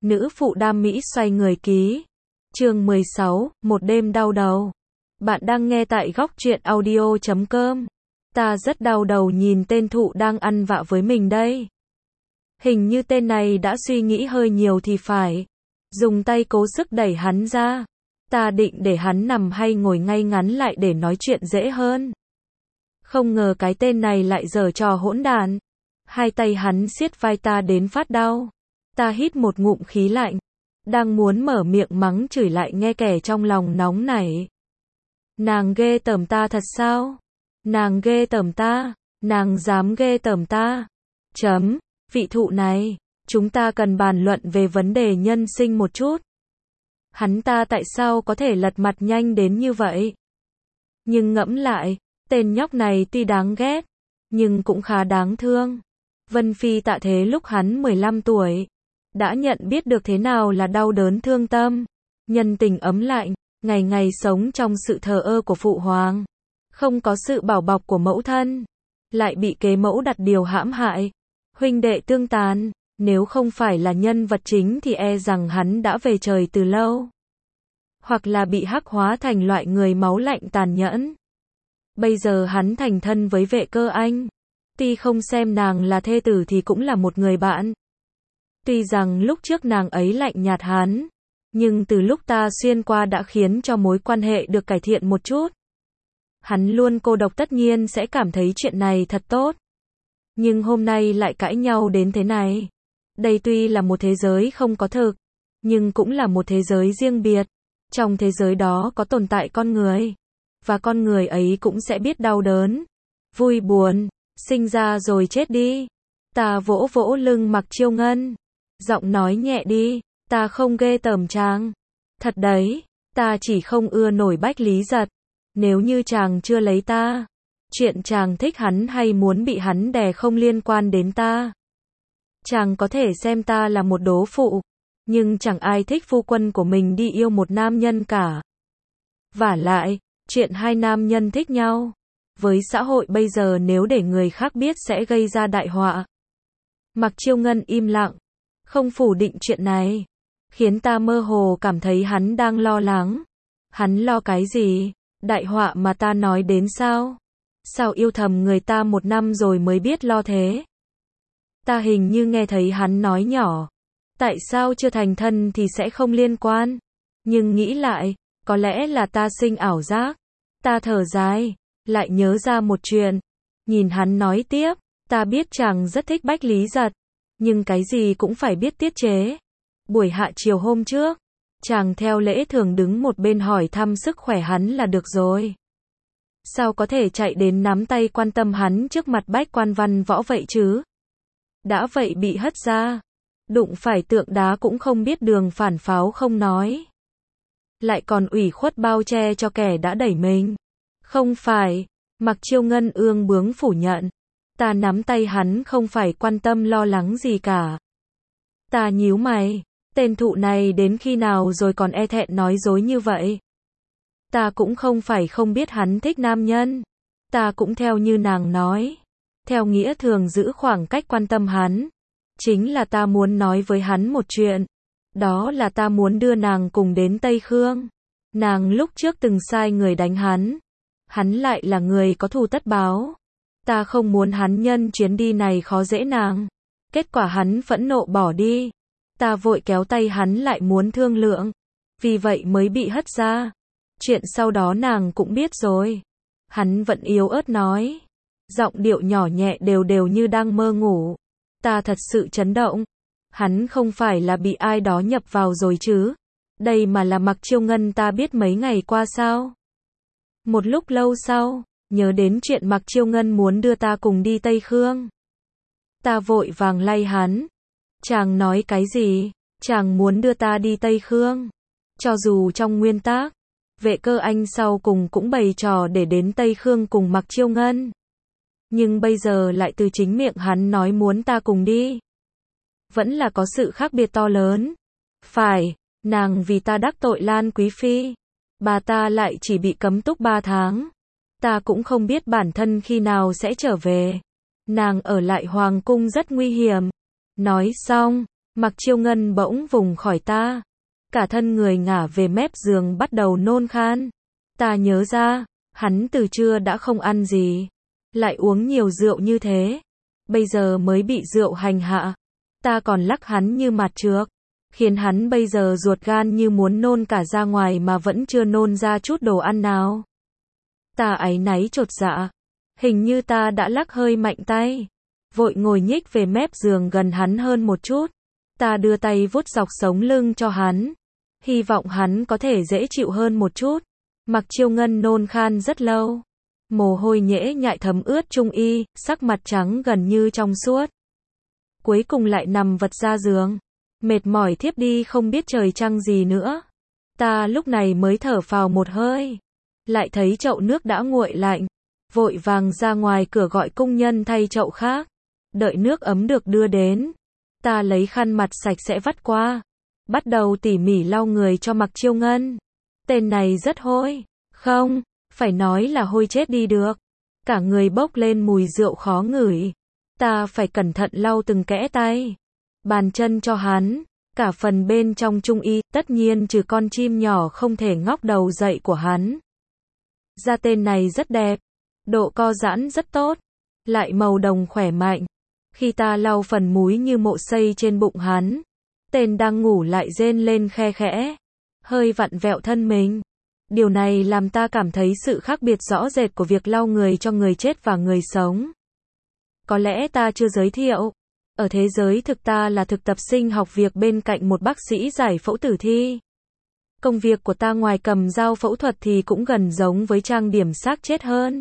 Nữ phụ đam mỹ xoay người ký. Chương 16, một đêm đau đầu. Bạn đang nghe tại góc truyện audio.com. Ta rất đau đầu nhìn tên thụ đang ăn vạ với mình đây. Hình như tên này đã suy nghĩ hơi nhiều thì phải. Dùng tay cố sức đẩy hắn ra. Ta định để hắn nằm hay ngồi ngay ngắn lại để nói chuyện dễ hơn. Không ngờ cái tên này lại giở trò hỗn đản. Hai tay hắn siết vai ta đến phát đau. Ta hít một ngụm khí lạnh. Đang muốn mở miệng mắng chửi lại nghe kẻ trong lòng nóng nảy. Nàng ghê tởm ta thật sao? Nàng ghê tởm ta, nàng dám ghê tởm ta. Vị thụ này, chúng ta cần bàn luận về vấn đề nhân sinh một chút. Hắn ta tại sao có thể lật mặt nhanh đến như vậy? Nhưng ngẫm lại, tên nhóc này tuy đáng ghét, nhưng cũng khá đáng thương. Vân Phi tạ thế lúc hắn 15 tuổi, đã nhận biết được thế nào là đau đớn thương tâm, nhân tình ấm lạnh, ngày ngày sống trong sự thờ ơ của phụ hoàng, không có sự bảo bọc của mẫu thân, lại bị kế mẫu đặt điều hãm hại, huynh đệ tương tàn, nếu không phải là nhân vật chính thì e rằng hắn đã về trời từ lâu, hoặc là bị hắc hóa thành loại người máu lạnh tàn nhẫn. Bây giờ hắn thành thân với Vệ Cơ Anh, tuy không xem nàng là thê tử thì cũng là một người bạn. Tuy rằng lúc trước nàng ấy lạnh nhạt hắn, nhưng từ lúc ta xuyên qua đã khiến cho mối quan hệ được cải thiện một chút. Hắn luôn cô độc tất nhiên sẽ cảm thấy chuyện này thật tốt. Nhưng hôm nay lại cãi nhau đến thế này. Đây tuy là một thế giới không có thực, nhưng cũng là một thế giới riêng biệt. Trong thế giới đó có tồn tại con người, và con người ấy cũng sẽ biết đau đớn, vui buồn, sinh ra rồi chết đi. Ta vỗ vỗ lưng Mặc Chiêu Ngân, giọng nói nhẹ đi, ta không ghê tởm chàng. Thật đấy, ta chỉ không ưa nổi Bách Lý Giật. Nếu như chàng chưa lấy ta, chuyện chàng thích hắn hay muốn bị hắn đè không liên quan đến ta. Chàng có thể xem ta là một đố phụ, nhưng chẳng ai thích phu quân của mình đi yêu một nam nhân cả. Vả lại, chuyện hai nam nhân thích nhau, với xã hội bây giờ nếu để người khác biết sẽ gây ra đại họa. Mặc Chiêu Ngân im lặng, không phủ định chuyện này, khiến ta mơ hồ cảm thấy hắn đang lo lắng. Hắn lo cái gì? Đại họa mà ta nói đến sao? Sao yêu thầm người ta 1 năm rồi mới biết lo thế? Ta hình như nghe thấy hắn nói nhỏ. Tại sao chưa thành thân thì sẽ không liên quan? Nhưng nghĩ lại, có lẽ là ta sinh ảo giác. Ta thở dài, lại nhớ ra một chuyện. Nhìn hắn nói tiếp, ta biết chàng rất thích Bách Lý Giật, nhưng cái gì cũng phải biết tiết chế. Buổi hạ chiều hôm trước, chàng theo lễ thường đứng một bên hỏi thăm sức khỏe hắn là được rồi. Sao có thể chạy đến nắm tay quan tâm hắn trước mặt Bách Quan Văn Võ vậy chứ? Đã vậy bị hất ra, đụng phải tượng đá cũng không biết đường phản pháo không nói. Lại còn ủy khuất bao che cho kẻ đã đẩy mình. Không phải, Mặc Chiêu Ngân ương bướng phủ nhận. Ta nắm tay hắn không phải quan tâm lo lắng gì cả. Ta nhíu mày, tên thụ này đến khi nào rồi còn e thẹn nói dối như vậy. Ta cũng không phải không biết hắn thích nam nhân. Ta cũng theo như nàng nói, theo nghĩa thường giữ khoảng cách quan tâm hắn. Chính là ta muốn nói với hắn một chuyện. Đó là ta muốn đưa nàng cùng đến Tây Khương. Nàng lúc trước từng sai người đánh hắn. Hắn lại là người có thù tất báo. Ta không muốn hắn nhân chuyến đi này khó dễ nàng. Kết quả hắn phẫn nộ bỏ đi. Ta vội kéo tay hắn lại muốn thương lượng. Vì vậy mới bị hất ra. Chuyện sau đó nàng cũng biết rồi. Hắn vẫn yếu ớt nói. Giọng điệu nhỏ nhẹ đều đều như đang mơ ngủ. Ta thật sự chấn động. Hắn không phải là bị ai đó nhập vào rồi chứ. Đây mà là Mặc Chiêu Ngân ta biết mấy ngày qua sao. Một lúc lâu sau, nhớ đến chuyện Mặc Chiêu Ngân muốn đưa ta cùng đi Tây Khương. Ta vội vàng lay hắn. Chàng nói cái gì? Chàng muốn đưa ta đi Tây Khương. Cho dù trong nguyên tắc, Vệ Cơ Anh sau cùng cũng bày trò để đến Tây Khương cùng Mặc Chiêu Ngân. Nhưng bây giờ lại từ chính miệng hắn nói muốn ta cùng đi. Vẫn là có sự khác biệt to lớn. Phải, nàng vì ta đắc tội Lan Quý Phi. Bà ta lại chỉ bị cấm túc 3 tháng. Ta cũng không biết bản thân khi nào sẽ trở về. Nàng ở lại hoàng cung rất nguy hiểm. Nói xong, Mặc Chiêu Ngân bỗng vùng khỏi ta. Cả thân người ngả về mép giường bắt đầu nôn khan. Ta nhớ ra, hắn từ trưa đã không ăn gì. Lại uống nhiều rượu như thế. Bây giờ mới bị rượu hành hạ. Ta còn lắc hắn như mặt trược. Khiến hắn bây giờ ruột gan như muốn nôn cả ra ngoài mà vẫn chưa nôn ra chút đồ ăn nào. Ta áy náy chột dạ. Hình như ta đã lắc hơi mạnh tay. Vội ngồi nhích về mép giường gần hắn hơn một chút. Ta đưa tay vuốt dọc sống lưng cho hắn. Hy vọng hắn có thể dễ chịu hơn một chút. Mặc Chiêu Ngân nôn khan rất lâu. Mồ hôi nhễ nhại thấm ướt trung y, sắc mặt trắng gần như trong suốt. Cuối cùng lại nằm vật ra giường. Mệt mỏi thiếp đi không biết trời trăng gì nữa. Ta lúc này mới thở phào một hơi. Lại thấy chậu nước đã nguội lạnh. Vội vàng ra ngoài cửa gọi công nhân thay chậu khác. Đợi nước ấm được đưa đến. Ta lấy khăn mặt sạch sẽ vắt qua. Bắt đầu tỉ mỉ lau người cho Mặc Chiêu Ngân. Tên này rất hôi. Không, phải nói là hôi chết đi được. Cả người bốc lên mùi rượu khó ngửi. Ta phải cẩn thận lau từng kẽ tay. Bàn chân cho hắn. Cả phần bên trong trung y, tất nhiên trừ con chim nhỏ không thể ngóc đầu dậy của hắn. Da tên này rất đẹp. Độ co giãn rất tốt. Lại màu đồng khỏe mạnh. Khi ta lau phần múi như mộ xây trên bụng hắn. Tên đang ngủ lại rên lên khe khẽ. Hơi vặn vẹo thân mình. Điều này làm ta cảm thấy sự khác biệt rõ rệt của việc lau người cho người chết và người sống. Có lẽ ta chưa giới thiệu. Ở thế giới thực ta là thực tập sinh học việc bên cạnh một bác sĩ giải phẫu tử thi. Công việc của ta ngoài cầm dao phẫu thuật thì cũng gần giống với trang điểm xác chết hơn.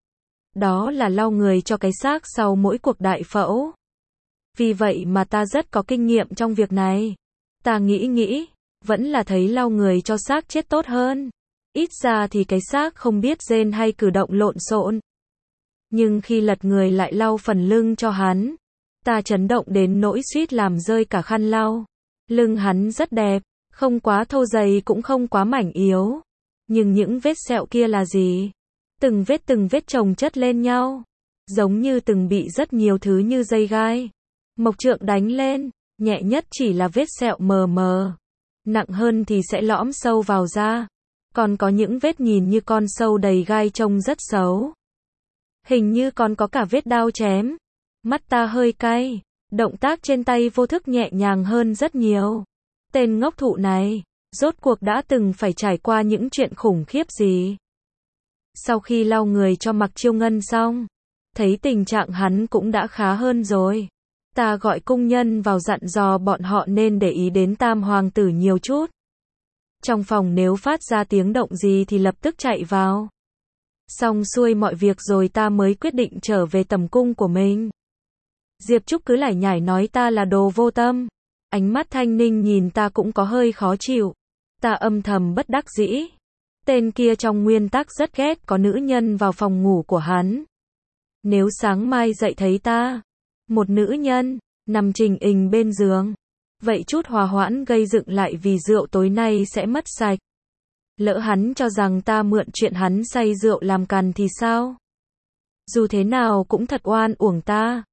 Đó là lau người cho cái xác sau mỗi cuộc đại phẫu. Vì vậy mà ta rất có kinh nghiệm trong việc này. Ta nghĩ, vẫn là thấy lau người cho xác chết tốt hơn. Ít ra thì cái xác không biết rên hay cử động lộn xộn. Nhưng khi lật người lại lau phần lưng cho hắn, ta chấn động đến nỗi suýt làm rơi cả khăn lau. Lưng hắn rất đẹp, không quá thô dày cũng không quá mảnh yếu. Nhưng những vết sẹo kia là gì? Từng vết chồng chất lên nhau. Giống như từng bị rất nhiều thứ như dây gai. Mộc trượng đánh lên, nhẹ nhất chỉ là vết sẹo mờ mờ. Nặng hơn thì sẽ lõm sâu vào da. Còn có những vết nhìn như con sâu đầy gai trông rất xấu. Hình như còn có cả vết đao chém. Mắt ta hơi cay. Động tác trên tay vô thức nhẹ nhàng hơn rất nhiều. Tên ngốc thụ này, rốt cuộc đã từng phải trải qua những chuyện khủng khiếp gì? Sau khi lau người cho Mặc Chiêu Ngân xong, thấy tình trạng hắn cũng đã khá hơn rồi. Ta gọi công nhân vào dặn dò bọn họ nên để ý đến Tam Hoàng tử nhiều chút. Trong phòng nếu phát ra tiếng động gì thì lập tức chạy vào. Xong xuôi mọi việc rồi ta mới quyết định trở về tầm cung của mình. Diệp Trúc cứ lải nhải nói ta là đồ vô tâm. Ánh mắt Thanh Ninh nhìn ta cũng có hơi khó chịu. Ta âm thầm bất đắc dĩ. Tên kia trong nguyên tắc rất ghét có nữ nhân vào phòng ngủ của hắn. Nếu sáng mai dậy thấy ta, một nữ nhân, nằm trình hình bên giường, vậy chút hòa hoãn gây dựng lại vì rượu tối nay sẽ mất sạch. Lỡ hắn cho rằng ta mượn chuyện hắn say rượu làm càn thì sao? Dù thế nào cũng thật oan uổng ta.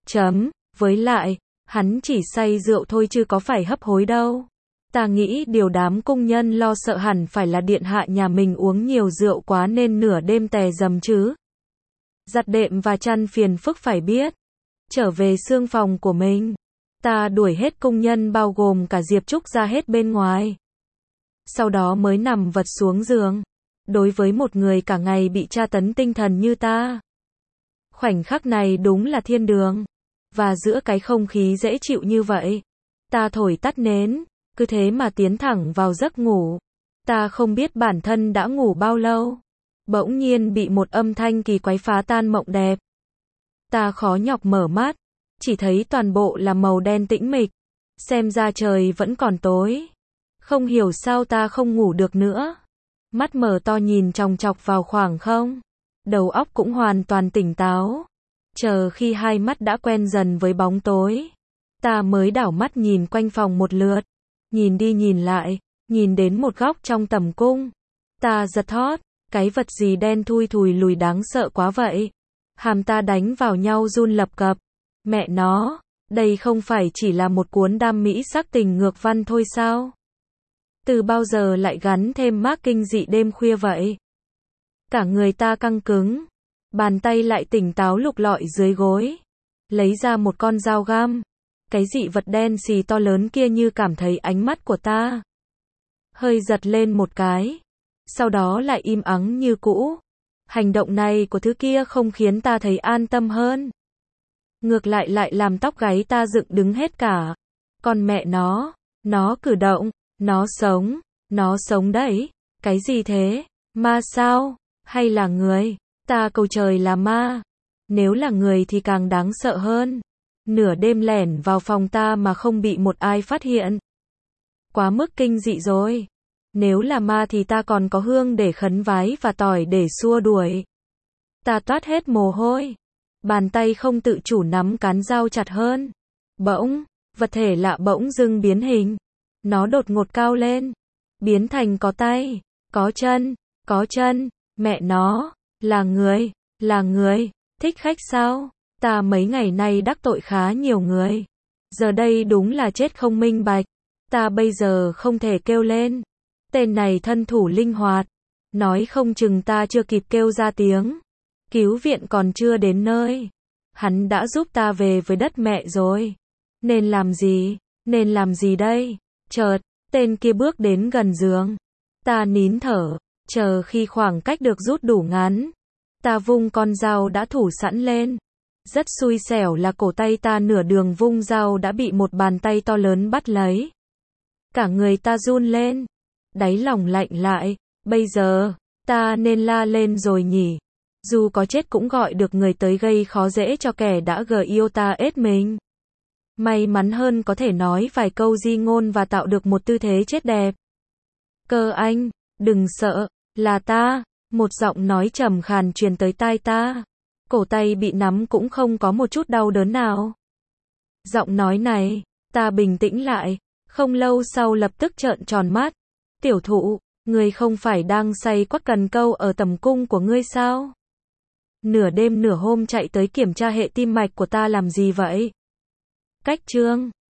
Với lại, hắn chỉ say rượu thôi chứ có phải hấp hối đâu. Ta nghĩ điều đám công nhân lo sợ hẳn phải là điện hạ nhà mình uống nhiều rượu quá nên nửa đêm tè dầm chứ. Giặt đệm và chăn phiền phức phải biết. Trở về xương phòng của mình, ta đuổi hết công nhân bao gồm cả Diệp Trúc ra hết bên ngoài. Sau đó mới nằm vật xuống giường. Đối với một người cả ngày bị tra tấn tinh thần như ta, khoảnh khắc này đúng là thiên đường. Và giữa cái không khí dễ chịu như vậy, ta thổi tắt nến, cứ thế mà tiến thẳng vào giấc ngủ. Ta không biết bản thân đã ngủ bao lâu. Bỗng nhiên bị một âm thanh kỳ quái phá tan mộng đẹp. Ta khó nhọc mở mắt, chỉ thấy toàn bộ là màu đen tĩnh mịch. Xem ra trời vẫn còn tối. Không hiểu sao ta không ngủ được nữa. Mắt mở to nhìn chòng chọc vào khoảng không. Đầu óc cũng hoàn toàn tỉnh táo. Chờ khi hai mắt đã quen dần với bóng tối, ta mới đảo mắt nhìn quanh phòng một lượt. Nhìn đi nhìn lại, nhìn đến một góc trong tầm cung. Ta giật thót, cái vật gì đen thui thùi lùi đáng sợ quá vậy. Hàm ta đánh vào nhau run lập cập. Mẹ nó, Đây không phải chỉ là một cuốn đam mỹ sắc tình ngược văn thôi sao? Từ bao giờ lại gắn thêm mác kinh dị đêm khuya vậy? Cả người ta căng cứng, bàn tay lại tỉnh táo lục lọi dưới gối, lấy ra một con dao găm. Cái dị vật đen xì to lớn kia như cảm thấy ánh mắt của ta, hơi giật lên một cái, sau đó lại im ắng như cũ. Hành động này của thứ kia không khiến ta thấy an tâm hơn, ngược lại lại làm tóc gáy ta dựng đứng hết cả. Con mẹ nó cử động, nó sống đấy. Cái gì thế? Ma sao? Hay là người? Ta cầu trời là ma. Nếu là người thì càng đáng sợ hơn. Nửa đêm lẻn vào phòng ta mà không bị một ai phát hiện. Quá mức kinh dị rồi. Nếu là ma thì ta còn có hương để khấn vái và tỏi để xua đuổi. Ta toát hết mồ hôi. Bàn tay không tự chủ nắm cán dao chặt hơn. Bỗng, vật thể lạ bỗng dưng biến hình. Nó đột ngột cao lên, biến thành có tay, có chân, mẹ nó, là người, thích khách sao? Ta mấy ngày nay đắc tội khá nhiều người. Giờ đây đúng là chết không minh bạch. Ta bây giờ không thể kêu lên. Tên này thân thủ linh hoạt. Nói không chừng ta chưa kịp kêu ra tiếng. Cứu viện còn chưa đến nơi. Hắn đã giúp ta về với đất mẹ rồi. Nên làm gì đây? Chợt, tên kia bước đến gần giường. Ta nín thở, chờ khi khoảng cách được rút đủ ngắn. Ta vung con dao đã thủ sẵn lên. Rất xui xẻo là cổ tay ta nửa đường vung dao đã bị một bàn tay to lớn bắt lấy. Cả người ta run lên. Đáy lòng lạnh lại. Bây giờ, ta nên la lên rồi nhỉ? Dù có chết cũng gọi được người tới gây khó dễ cho kẻ đã yêu ta ết mình. May mắn hơn có thể nói vài câu di ngôn và tạo được một tư thế chết đẹp. Cơ anh, đừng sợ, là ta. Một giọng nói trầm khàn truyền tới tai ta. Cổ tay bị nắm cũng không có một chút đau đớn nào. Giọng nói này, ta bình tĩnh lại, không lâu sau lập tức trợn tròn mắt. Tiểu thụ, ngươi không phải đang say quắc cần câu ở tầm cung của ngươi sao? Nửa đêm nửa hôm chạy tới kiểm tra hệ tim mạch của ta làm gì vậy? Cách chương